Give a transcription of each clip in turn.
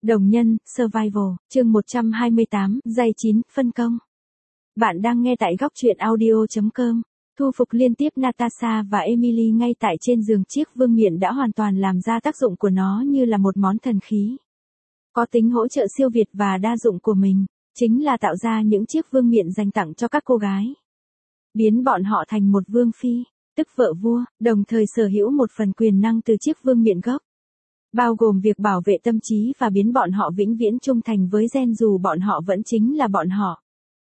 Đồng nhân, Survival, chương 128, Giai 9, phân công. Bạn đang nghe tại góc truyện audio.com. Thu phục liên tiếp Natasha và Emily ngay tại trên giường, chiếc vương miện đã hoàn toàn làm ra tác dụng của nó như là một món thần khí. Có tính hỗ trợ siêu việt và đa dụng của mình, chính là tạo ra những chiếc vương miện dành tặng cho các cô gái. Biến bọn họ thành một vương phi, tức vợ vua, đồng thời sở hữu một phần quyền năng từ chiếc vương miện gốc. Bao gồm việc bảo vệ tâm trí và biến bọn họ vĩnh viễn trung thành với gen dù bọn họ vẫn chính là bọn họ.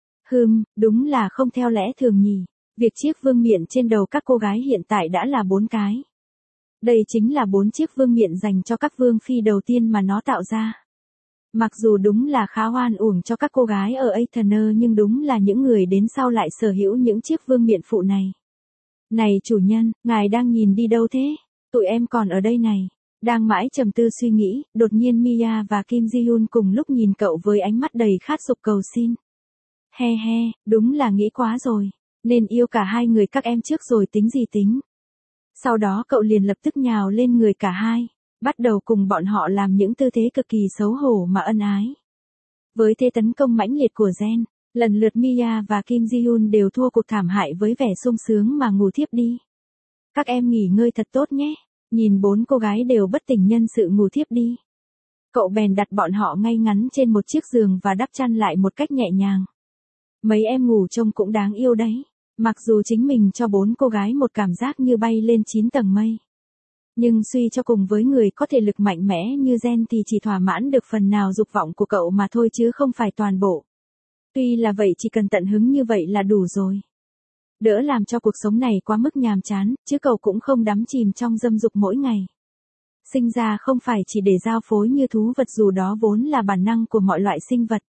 Đúng là không theo lẽ thường nhỉ. Việc chiếc vương miện trên đầu các cô gái hiện tại đã là 4 cái. Đây chính là 4 chiếc vương miện dành cho các vương phi đầu tiên mà nó tạo ra. Mặc dù đúng là khá oan uổng cho các cô gái ở Aetherner, nhưng đúng là những người đến sau lại sở hữu những chiếc vương miện phụ này. Này chủ nhân, ngài đang nhìn đi đâu thế? Tụi em còn ở đây này. Đang mãi trầm tư suy nghĩ, đột nhiên Mia và Kim Ji-hyun cùng lúc nhìn cậu với ánh mắt đầy khát dục cầu xin. He, đúng là nghĩ quá rồi. Nên yêu cả hai người các em trước rồi tính gì tính. Sau đó cậu liền lập tức nhào lên người cả hai, bắt đầu cùng bọn họ làm những tư thế cực kỳ xấu hổ mà ân ái. Với thế tấn công mãnh liệt của gen, lần lượt Mia và Kim Ji-hyun đều thua cuộc thảm hại với vẻ sung sướng mà ngủ thiếp đi. Các em nghỉ ngơi thật tốt nhé. Nhìn 4 cô gái đều bất tỉnh nhân sự ngủ thiếp đi. Cậu bèn đặt bọn họ ngay ngắn trên một chiếc giường và đắp chăn lại một cách nhẹ nhàng. Mấy em ngủ trông cũng đáng yêu đấy. Mặc dù chính mình cho 4 cô gái một cảm giác như bay lên 9 tầng mây. Nhưng suy cho cùng với người có thể lực mạnh mẽ như gen thì chỉ thỏa mãn được phần nào dục vọng của cậu mà thôi chứ không phải toàn bộ. Tuy là vậy, chỉ cần tận hứng như vậy là đủ rồi. Đỡ làm cho cuộc sống này quá mức nhàm chán, chứ cậu cũng không đắm chìm trong dâm dục mỗi ngày. Sinh ra không phải chỉ để giao phối như thú vật, dù đó vốn là bản năng của mọi loại sinh vật.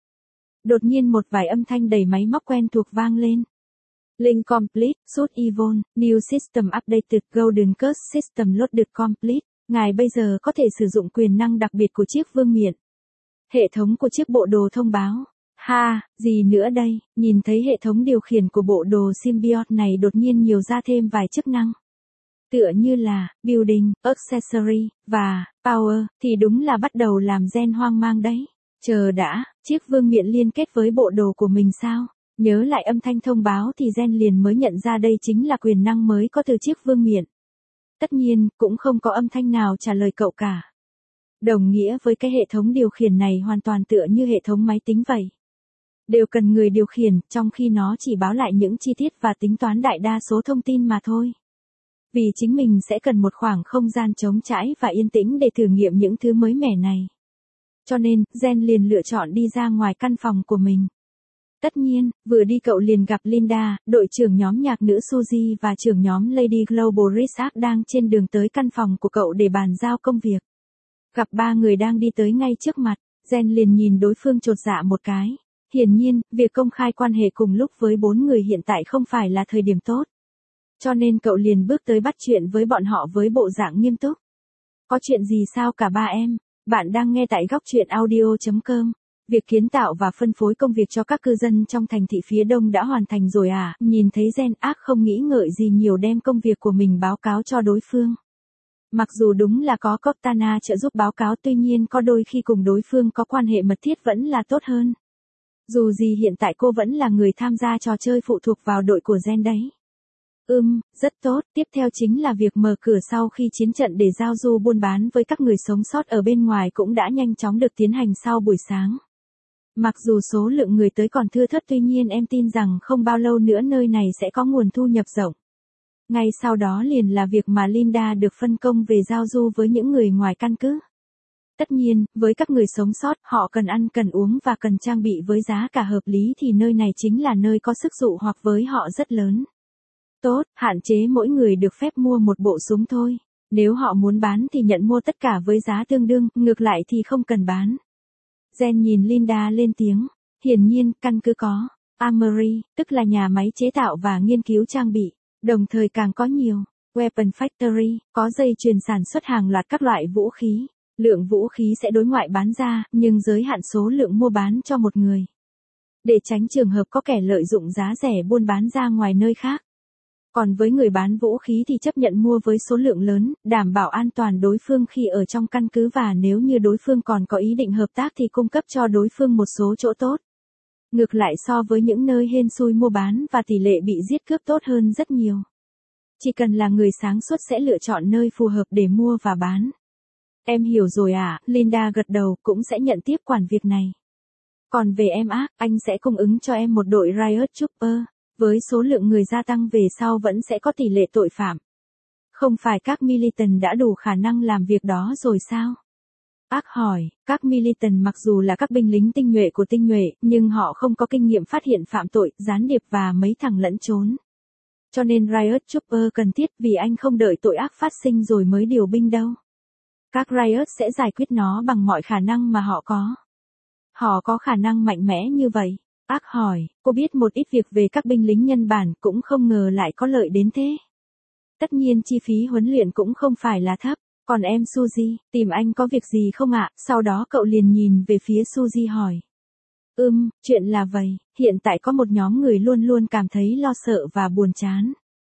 Đột nhiên một vài âm thanh đầy máy móc quen thuộc vang lên. Link complete, suit Evon, new system updated, golden curse system loaded complete. Ngài bây giờ có thể sử dụng quyền năng đặc biệt của chiếc vương miện. Hệ thống của chiếc bộ đồ thông báo. Ha, gì nữa đây, nhìn thấy hệ thống điều khiển của bộ đồ symbiote này đột nhiên nhiều ra thêm vài chức năng. Tựa như là, building, accessory, và, power, thì đúng là bắt đầu làm gen hoang mang đấy. Chờ đã, chiếc vương miện liên kết với bộ đồ của mình sao? Nhớ lại âm thanh thông báo thì gen liền mới nhận ra đây chính là quyền năng mới có từ chiếc vương miện. Tất nhiên, cũng không có âm thanh nào trả lời cậu cả. Đồng nghĩa với cái hệ thống điều khiển này hoàn toàn tựa như hệ thống máy tính vậy. Đều cần người điều khiển, trong khi nó chỉ báo lại những chi tiết và tính toán đại đa số thông tin mà thôi. Vì chính mình sẽ cần một khoảng không gian trống trải và yên tĩnh để thử nghiệm những thứ mới mẻ này. Cho nên, gen liền lựa chọn đi ra ngoài căn phòng của mình. Tất nhiên, vừa đi cậu liền gặp Linda, đội trưởng nhóm nhạc nữ Suzy và trưởng nhóm Lady Global Research đang trên đường tới căn phòng của cậu để bàn giao công việc. Gặp 3 người đang đi tới ngay trước mặt, gen liền nhìn đối phương chột dạ một cái. Hiển nhiên, việc công khai quan hệ cùng lúc với 4 người hiện tại không phải là thời điểm tốt. Cho nên cậu liền bước tới bắt chuyện với bọn họ với bộ dạng nghiêm túc. Có chuyện gì sao cả ba em? Bạn đang nghe tại góc truyện audio.com. Việc kiến tạo và phân phối công việc cho các cư dân trong thành thị phía đông đã hoàn thành rồi à? Nhìn thấy gen ác không nghĩ ngợi gì nhiều đem công việc của mình báo cáo cho đối phương. Mặc dù đúng là có Cortana trợ giúp báo cáo, tuy nhiên có đôi khi cùng đối phương có quan hệ mật thiết vẫn là tốt hơn. Dù gì hiện tại cô vẫn là người tham gia trò chơi phụ thuộc vào đội của gen đấy. Rất tốt. Tiếp theo chính là việc mở cửa sau khi chiến trận để giao du buôn bán với các người sống sót ở bên ngoài cũng đã nhanh chóng được tiến hành sau buổi sáng. Mặc dù số lượng người tới còn thưa thớt, tuy nhiên em tin rằng không bao lâu nữa nơi này sẽ có nguồn thu nhập rộng. Ngay sau đó liền là việc mà Linda được phân công về giao du với những người ngoài căn cứ. Tất nhiên, với các người sống sót, họ cần ăn, cần uống và cần trang bị với giá cả hợp lý thì nơi này chính là nơi có sức dụ hoặc với họ rất lớn. Tốt, hạn chế mỗi người được phép mua một bộ súng thôi. Nếu họ muốn bán thì nhận mua tất cả với giá tương đương, ngược lại thì không cần bán. Gen nhìn Linda lên tiếng. Hiển nhiên, căn cứ có Armory, tức là nhà máy chế tạo và nghiên cứu trang bị. Đồng thời càng có nhiều Weapon Factory, có dây chuyền sản xuất hàng loạt các loại vũ khí. Lượng vũ khí sẽ đối ngoại bán ra, nhưng giới hạn số lượng mua bán cho một người. Để tránh trường hợp có kẻ lợi dụng giá rẻ buôn bán ra ngoài nơi khác. Còn với người bán vũ khí thì chấp nhận mua với số lượng lớn, đảm bảo an toàn đối phương khi ở trong căn cứ và nếu như đối phương còn có ý định hợp tác thì cung cấp cho đối phương một số chỗ tốt. Ngược lại so với những nơi hên xui mua bán và tỷ lệ bị giết cướp tốt hơn rất nhiều. Chỉ cần là người sáng suốt sẽ lựa chọn nơi phù hợp để mua và bán. Em hiểu rồi à, Linda gật đầu, cũng sẽ nhận tiếp quản việc này. Còn về em á, anh sẽ cung ứng cho em một đội Riot Trooper. Với số lượng người gia tăng về sau vẫn sẽ có tỷ lệ tội phạm. Không phải các militant đã đủ khả năng làm việc đó rồi sao? Ác hỏi, các militant mặc dù là các binh lính tinh nhuệ của tinh nhuệ, nhưng họ không có kinh nghiệm phát hiện phạm tội, gián điệp và mấy thằng lẫn trốn. Cho nên Riot Trooper cần thiết vì anh không đợi tội ác phát sinh rồi mới điều binh đâu. Các Riot sẽ giải quyết nó bằng mọi khả năng mà họ có. Họ có khả năng mạnh mẽ như vậy. Ác hỏi, cô biết một ít việc về các binh lính nhân bản cũng không ngờ lại có lợi đến thế. Tất nhiên chi phí huấn luyện cũng không phải là thấp. Còn em Suzy, tìm anh có việc gì không ạ? Sau đó cậu liền nhìn về phía Suzy hỏi. Chuyện là vậy, hiện tại có một nhóm người luôn luôn cảm thấy lo sợ và buồn chán.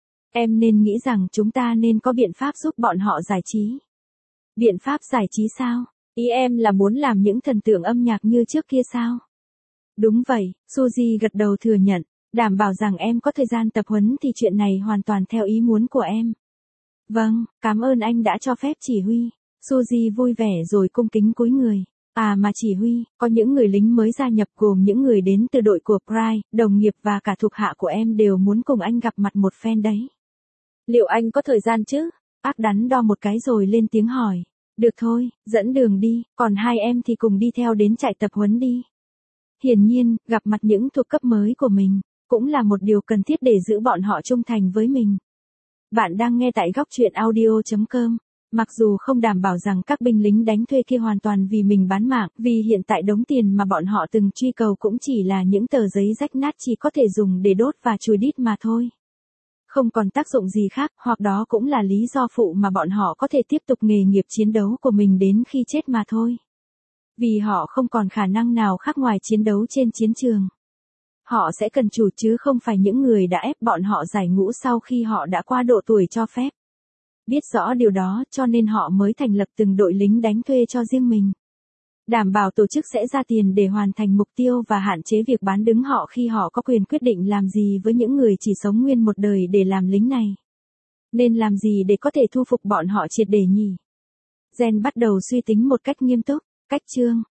Em nên nghĩ rằng chúng ta nên có biện pháp giúp bọn họ giải trí. Biện pháp giải trí sao? Ý em là muốn làm những thần tượng âm nhạc như trước kia sao? Đúng vậy, Suzy gật đầu thừa nhận, đảm bảo rằng em có thời gian tập huấn thì chuyện này hoàn toàn theo ý muốn của em. Vâng, cảm ơn anh đã cho phép chỉ huy. Suzy vui vẻ rồi cung kính cúi người. À mà chỉ huy, có những người lính mới gia nhập gồm những người đến từ đội của Pride, đồng nghiệp và cả thuộc hạ của em đều muốn cùng anh gặp mặt một phen đấy. Liệu anh có thời gian chứ? Ác đắn đo một cái rồi lên tiếng hỏi. Được thôi, dẫn đường đi, còn hai em thì cùng đi theo đến trại tập huấn đi. Hiển nhiên, gặp mặt những thuộc cấp mới của mình, cũng là một điều cần thiết để giữ bọn họ trung thành với mình. Bạn đang nghe tại góc truyện audio.com. Mặc dù không đảm bảo rằng các binh lính đánh thuê kia hoàn toàn vì mình bán mạng, vì hiện tại đống tiền mà bọn họ từng truy cầu cũng chỉ là những tờ giấy rách nát chỉ có thể dùng để đốt và chùi đít mà thôi. Không còn tác dụng gì khác, hoặc đó cũng là lý do phụ mà bọn họ có thể tiếp tục nghề nghiệp chiến đấu của mình đến khi chết mà thôi. Vì họ không còn khả năng nào khác ngoài chiến đấu trên chiến trường. Họ sẽ cần chủ chứ không phải những người đã ép bọn họ giải ngũ sau khi họ đã qua độ tuổi cho phép. Biết rõ điều đó cho nên họ mới thành lập từng đội lính đánh thuê cho riêng mình. Đảm bảo tổ chức sẽ ra tiền để hoàn thành mục tiêu và hạn chế việc bán đứng họ khi họ có quyền quyết định làm gì với những người chỉ sống nguyên một đời để làm lính này. Nên làm gì để có thể thu phục bọn họ triệt để nhỉ? Jen bắt đầu suy tính một cách nghiêm túc. Cách chương